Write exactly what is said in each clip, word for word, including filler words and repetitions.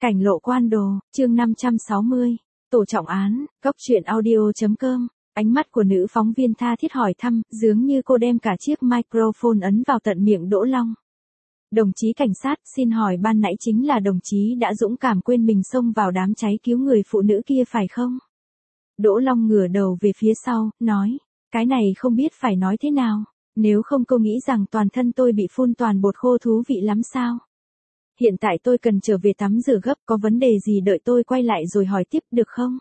Cảnh lộ quan đồ, chương năm trăm sáu mươi, tổ trọng án, góc truyện audio.com, ánh mắt của nữ phóng viên tha thiết hỏi thăm, dường như cô đem cả chiếc microphone ấn vào tận miệng Đỗ Long. Đồng chí cảnh sát, xin hỏi ban nãy chính là đồng chí đã dũng cảm quên mình xông vào đám cháy cứu người phụ nữ kia phải không? Đỗ Long ngửa đầu về phía sau, nói, cái này không biết phải nói thế nào, nếu không cô nghĩ rằng toàn thân tôi bị phun toàn bột khô thú vị lắm sao? Hiện tại tôi cần trở về tắm rửa gấp, có vấn đề gì đợi tôi quay lại rồi hỏi tiếp được không?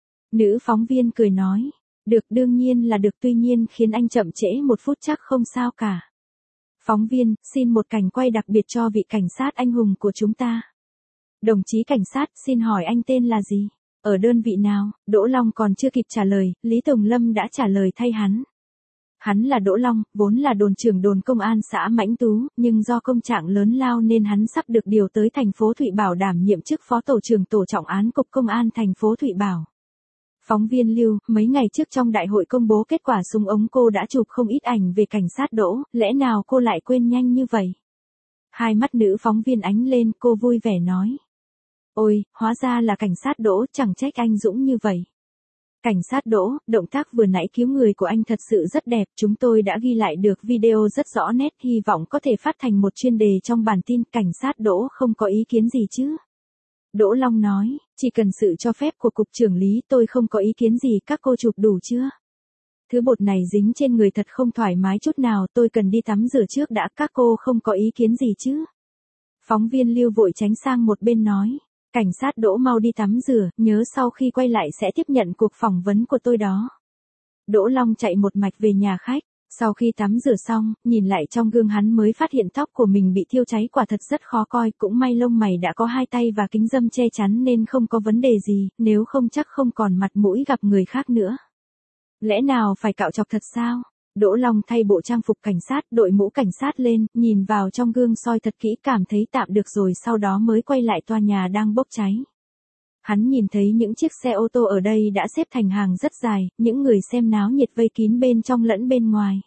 Nữ phóng viên cười nói, được, đương nhiên là được, tuy nhiên khiến anh chậm trễ một phút chắc không sao cả. Phóng viên, xin một cảnh quay đặc biệt cho vị cảnh sát anh hùng của chúng ta. Đồng chí cảnh sát, xin hỏi anh tên là gì? Ở đơn vị nào? Đỗ Long còn chưa kịp trả lời, Lý Tùng Lâm đã trả lời thay hắn. Hắn là Đỗ Long, vốn là đồn trưởng đồn công an xã Mãnh Tú, nhưng do công trạng lớn lao nên hắn sắp được điều tới thành phố Thụy Bảo đảm nhiệm chức phó tổ trưởng tổ trọng án cục công an thành phố Thụy Bảo. Phóng viên Lưu, mấy ngày trước trong đại hội công bố kết quả súng ống cô đã chụp không ít ảnh về cảnh sát Đỗ, lẽ nào cô lại quên nhanh như vậy? Hai mắt nữ phóng viên ánh lên, cô vui vẻ nói. Ôi, hóa ra là cảnh sát Đỗ, chẳng trách anh dũng như vậy. Cảnh sát Đỗ, động tác vừa nãy cứu người của anh thật sự rất đẹp, chúng tôi đã ghi lại được video rất rõ nét, hy vọng có thể phát thành một chuyên đề trong bản tin. Cảnh sát Đỗ không có ý kiến gì chứ? Đỗ Long nói, chỉ cần sự cho phép của cục trưởng Lý tôi không có ý kiến gì, các cô chụp đủ chưa? Thứ bột này dính trên người thật không thoải mái chút nào, tôi cần đi tắm rửa trước đã, các cô không có ý kiến gì chứ? Phóng viên Lưu vội tránh sang một bên nói. Cảnh sát Đỗ mau đi tắm rửa, nhớ sau khi quay lại sẽ tiếp nhận cuộc phỏng vấn của tôi đó. Đỗ Long chạy một mạch về nhà khách, sau khi tắm rửa xong, nhìn lại trong gương hắn mới phát hiện tóc của mình bị thiêu cháy, quả thật rất khó coi, cũng may lông mày đã có hai tay và kính râm che chắn nên không có vấn đề gì, nếu không chắc không còn mặt mũi gặp người khác nữa. Lẽ nào phải cạo chọc thật sao? Đỗ Long thay bộ trang phục cảnh sát, đội mũ cảnh sát lên, nhìn vào trong gương soi thật kỹ, cảm thấy tạm được rồi, sau đó mới quay lại tòa nhà đang bốc cháy. Hắn nhìn thấy những chiếc xe ô tô ở đây đã xếp thành hàng rất dài, những người xem náo nhiệt vây kín bên trong lẫn bên ngoài.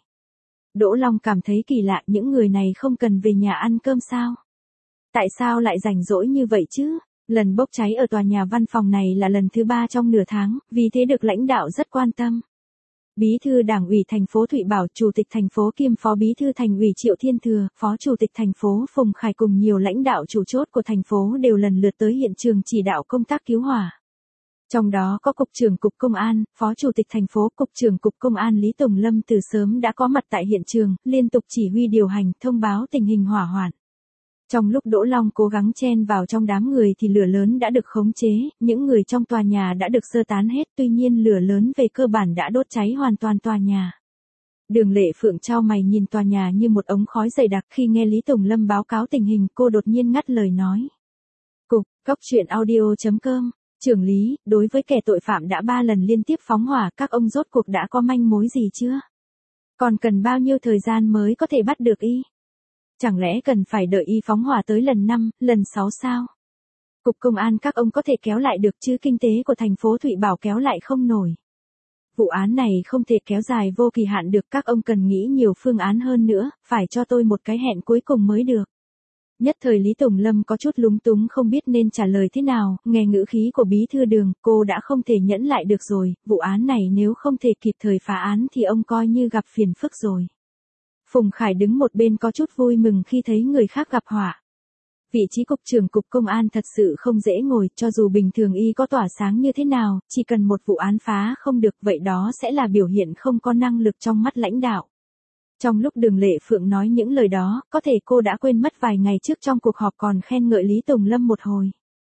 Đỗ Long cảm thấy kỳ lạ, những người này không cần về nhà ăn cơm sao? Tại sao lại rảnh rỗi như vậy chứ? Lần bốc cháy ở tòa nhà văn phòng này là lần thứ ba trong nửa tháng, vì thế được lãnh đạo rất quan tâm. Bí thư Đảng ủy thành phố Thụy Bảo, Chủ tịch thành phố kiêm Phó Bí thư Thành ủy Triệu Thiên Thừa, Phó Chủ tịch thành phố Phùng Khải cùng nhiều lãnh đạo chủ chốt của thành phố đều lần lượt tới hiện trường chỉ đạo công tác cứu hỏa. Trong đó có Cục trưởng Cục Công an, Phó Chủ tịch thành phố, Cục trưởng Cục Công an Lý Tùng Lâm từ sớm đã có mặt tại hiện trường, liên tục chỉ huy điều hành, thông báo tình hình hỏa hoạn. Trong lúc Đỗ Long cố gắng chen vào trong đám người thì lửa lớn đã được khống chế, những người trong tòa nhà đã được sơ tán hết, tuy nhiên lửa lớn về cơ bản đã đốt cháy hoàn toàn tòa nhà. Đường Lệ Phượng chau mày nhìn tòa nhà như một ống khói dày đặc, khi nghe Lý Tùng Lâm báo cáo tình hình, cô đột nhiên ngắt lời nói. Cục, góc truyện audio.com, trưởng Lý, đối với kẻ tội phạm đã ba lần liên tiếp phóng hỏa, các ông rốt cuộc đã có manh mối gì chưa? Còn cần bao nhiêu thời gian mới có thể bắt được y? Chẳng lẽ cần phải đợi y phóng hỏa tới lần năm, lần sáu sao? Cục Công an các ông có thể kéo lại được chứ kinh tế của thành phố Thụy Bảo kéo lại không nổi. Vụ án này không thể kéo dài vô kỳ hạn được, các ông cần nghĩ nhiều phương án hơn nữa, phải cho tôi một cái hẹn cuối cùng mới được. Nhất thời Lý Tùng Lâm có chút lúng túng không biết nên trả lời thế nào, nghe ngữ khí của Bí thư Đường, cô đã không thể nhẫn lại được rồi, vụ án này nếu không thể kịp thời phá án thì ông coi như gặp phiền phức rồi. Phùng Khải đứng một bên có chút vui mừng khi thấy người khác gặp họa. Vị trí cục trưởng Cục Công an thật sự không dễ ngồi, cho dù bình thường y có tỏa sáng như thế nào, chỉ cần một vụ án phá không được vậy đó sẽ là biểu hiện không có năng lực trong mắt lãnh đạo. Trong lúc Đường Lệ Phượng nói những lời đó, có thể cô đã quên mất vài ngày trước trong cuộc họp còn khen ngợi Lý Tùng Lâm một hồi.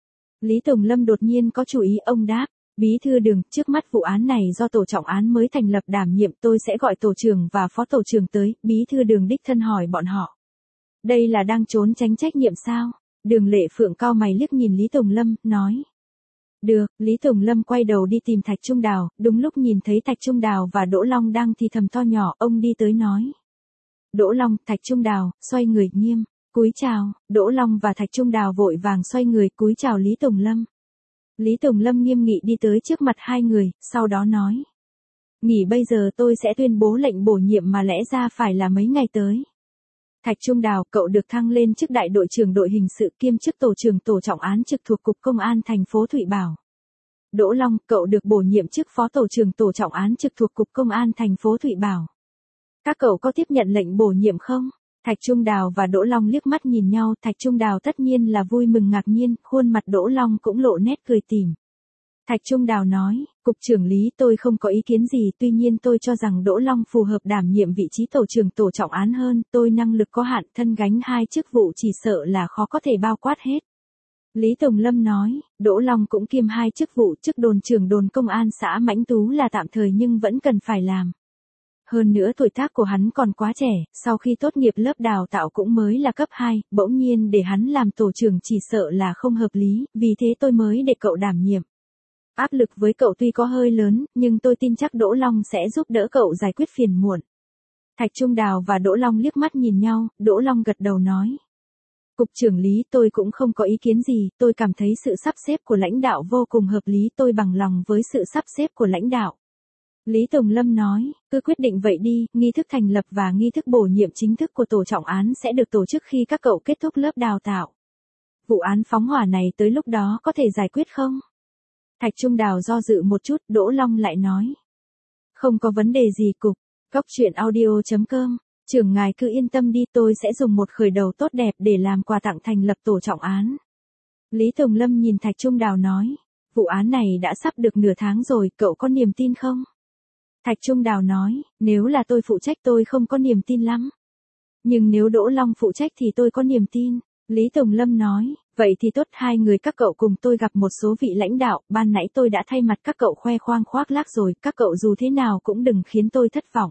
Lý Tùng Lâm đột nhiên có chú ý, ông đáp. Bí thư Đường, trước mắt vụ án này do tổ trọng án mới thành lập đảm nhiệm, tôi sẽ gọi tổ trưởng và phó tổ trưởng tới. Bí thư Đường đích thân hỏi bọn họ. Đây là đang trốn tránh trách nhiệm sao? Đường Lệ Phượng cau mày liếc nhìn Lý Tùng Lâm, nói. Được, Lý Tùng Lâm quay đầu đi tìm Thạch Trung Đào, đúng lúc nhìn thấy Thạch Trung Đào và Đỗ Long đang thì thầm to nhỏ, ông đi tới nói. Đỗ Long, Thạch Trung Đào, xoay người nghiêm, cúi chào. Đỗ Long và Thạch Trung Đào vội vàng xoay người cúi chào Lý Tùng Lâm. Lý Tùng Lâm nghiêm nghị đi tới trước mặt hai người, sau đó nói. Nghỉ bây giờ tôi sẽ tuyên bố lệnh bổ nhiệm mà lẽ ra phải là mấy ngày tới. Thạch Trung Đào, cậu được thăng lên chức đại đội trưởng đội hình sự kiêm chức tổ trưởng tổ trọng án trực thuộc Cục Công an thành phố Thụy Bảo. Đỗ Long, cậu được bổ nhiệm chức phó tổ trưởng tổ trọng án trực thuộc Cục Công an thành phố Thụy Bảo. Các cậu có tiếp nhận lệnh bổ nhiệm không? Thạch Trung Đào và Đỗ Long liếc mắt nhìn nhau, Thạch Trung Đào tất nhiên là vui mừng ngạc nhiên, khuôn mặt Đỗ Long cũng lộ nét cười tỉm. Thạch Trung Đào nói, Cục trưởng Lý, tôi không có ý kiến gì, tuy nhiên tôi cho rằng Đỗ Long phù hợp đảm nhiệm vị trí tổ trưởng tổ trọng án hơn, tôi năng lực có hạn, thân gánh hai chức vụ chỉ sợ là khó có thể bao quát hết. Lý Tùng Lâm nói, Đỗ Long cũng kiêm hai chức vụ, chức đồn trưởng đồn công an xã Mãnh Tú là tạm thời nhưng vẫn cần phải làm. Hơn nữa tuổi tác của hắn còn quá trẻ, sau khi tốt nghiệp lớp đào tạo cũng mới là cấp hai, bỗng nhiên để hắn làm tổ trưởng chỉ sợ là không hợp lý, vì thế tôi mới để cậu đảm nhiệm. Áp lực với cậu tuy có hơi lớn, nhưng tôi tin chắc Đỗ Long sẽ giúp đỡ cậu giải quyết phiền muộn. Thạch Trung Đào và Đỗ Long liếc mắt nhìn nhau, Đỗ Long gật đầu nói. Cục trưởng Lý, tôi cũng không có ý kiến gì, tôi cảm thấy sự sắp xếp của lãnh đạo vô cùng hợp lý, tôi bằng lòng với sự sắp xếp của lãnh đạo. Lý Tùng Lâm nói, cứ quyết định vậy đi, nghi thức thành lập và nghi thức bổ nhiệm chính thức của tổ trọng án sẽ được tổ chức khi các cậu kết thúc lớp đào tạo. Vụ án phóng hỏa này tới lúc đó có thể giải quyết không? Thạch Trung Đào do dự một chút, Đỗ Long lại nói. Không có vấn đề gì cục, cóc truyện audio chấm com, trưởng ngài cứ yên tâm đi, tôi sẽ dùng một khởi đầu tốt đẹp để làm quà tặng thành lập tổ trọng án. Lý Tùng Lâm nhìn Thạch Trung Đào nói, vụ án này đã sắp được nửa tháng rồi, cậu có niềm tin không? Thạch Trung Đào nói, nếu là tôi phụ trách tôi không có niềm tin lắm. Nhưng nếu Đỗ Long phụ trách thì tôi có niềm tin. Lý Tùng Lâm nói, vậy thì tốt, hai người các cậu cùng tôi gặp một số vị lãnh đạo, ban nãy tôi đã thay mặt các cậu khoe khoang khoác lác rồi, các cậu dù thế nào cũng đừng khiến tôi thất vọng.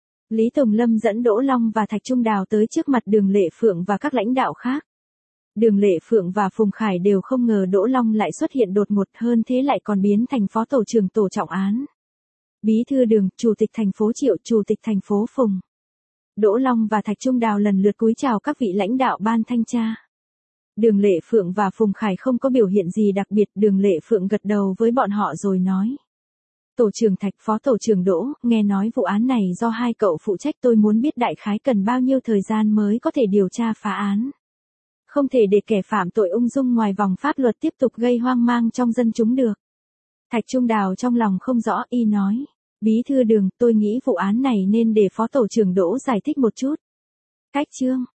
Lý Tùng Lâm dẫn Đỗ Long và Thạch Trung Đào tới trước mặt Đường Lệ Phượng và các lãnh đạo khác. Đường Lệ Phượng và Phùng Khải đều không ngờ Đỗ Long lại xuất hiện đột ngột, hơn thế lại còn biến thành phó tổ trưởng tổ trọng án. Bí thư Đường, chủ tịch thành phố Triệu, chủ tịch thành phố Phùng. Đỗ Long và Thạch Trung Đào lần lượt cúi chào các vị lãnh đạo ban thanh tra. Đường Lệ Phượng và Phùng Khải không có biểu hiện gì đặc biệt, Đường Lệ Phượng gật đầu với bọn họ rồi nói. Tổ trưởng Thạch, phó tổ trưởng Đỗ, nghe nói vụ án này do hai cậu phụ trách, tôi muốn biết đại khái cần bao nhiêu thời gian mới có thể điều tra phá án. Không thể để kẻ phạm tội ung dung ngoài vòng pháp luật tiếp tục gây hoang mang trong dân chúng được. Thạch Trung Đào trong lòng không rõ, y nói. Bí thư Đường, tôi nghĩ vụ án này nên để phó tổ trưởng Đỗ giải thích một chút. Cách chương.